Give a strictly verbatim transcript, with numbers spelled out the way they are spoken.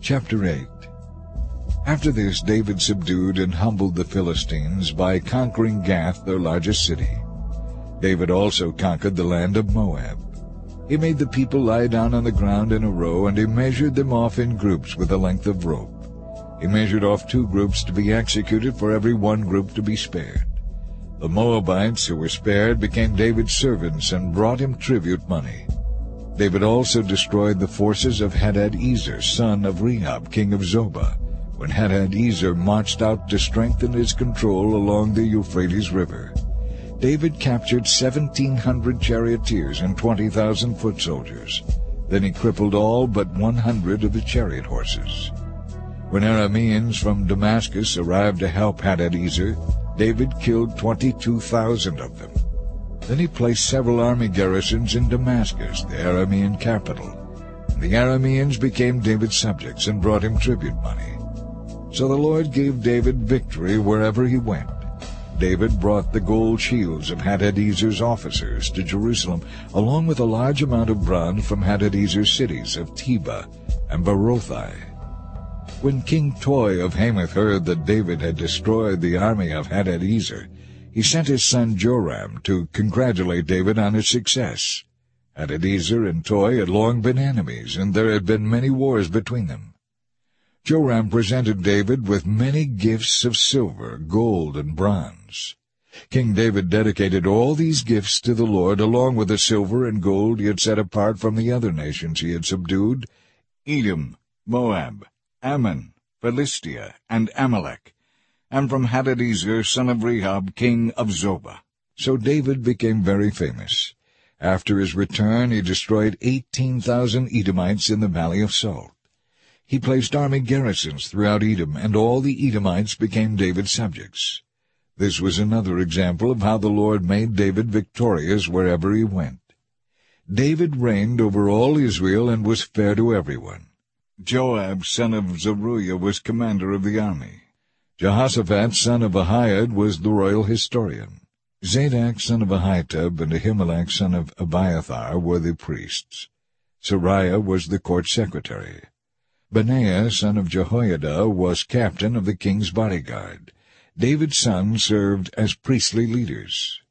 Chapter eight. After this David subdued and humbled the Philistines by conquering Gath, their largest city. David also conquered the land of Moab. He made the people lie down on the ground in a row, and he measured them off in groups with a length of rope. He measured off two groups to be executed for every one group to be spared. The Moabites who were spared became David's servants and brought him tribute money. David also destroyed the forces of Hadadezer, son of Rehob, king of Zobah, when Hadadezer marched out to strengthen his control along the Euphrates River. David captured seventeen hundred charioteers and twenty thousand foot soldiers. Then he crippled all but one hundred of the chariot horses. When Arameans from Damascus arrived to help Hadadezer, David killed twenty-two thousand of them. Then he placed several army garrisons in Damascus, the Aramean capital, and the Arameans became David's subjects and brought him tribute money. So the Lord gave David victory wherever he went. David brought the gold shields of Hadadezer's officers to Jerusalem, along with a large amount of bronze from Hadadezer's cities of Tebah and Berothai. When King Toi of Hamath heard that David had destroyed the army of Hadadezer, he sent his son Joram to congratulate David on his success. Hadadezer and Toi had long been enemies, and there had been many wars between them. Joram presented David with many gifts of silver, gold, and bronze. King David dedicated all these gifts to the Lord, along with the silver and gold he had set apart from the other nations he had subdued: Edom, Moab, Ammon, Philistia, and Amalek, and from Hadadezer, son of Rehob, king of Zobah. So David became very famous. After his return he destroyed eighteen thousand Edomites in the Valley of Salt. He placed army garrisons throughout Edom, and all the Edomites became David's subjects. This was another example of how the Lord made David victorious wherever he went. David reigned over all Israel and was fair to everyone. Joab, son of Zeruiah, was commander of the army. Jehoshaphat, son of Ahiad, was the royal historian. Zadok, son of Ahitub, and Ahimelech, son of Abiathar, were the priests. Sariah was the court secretary. Benaiah, son of Jehoiada, was captain of the king's bodyguard. David's sons served as priestly leaders.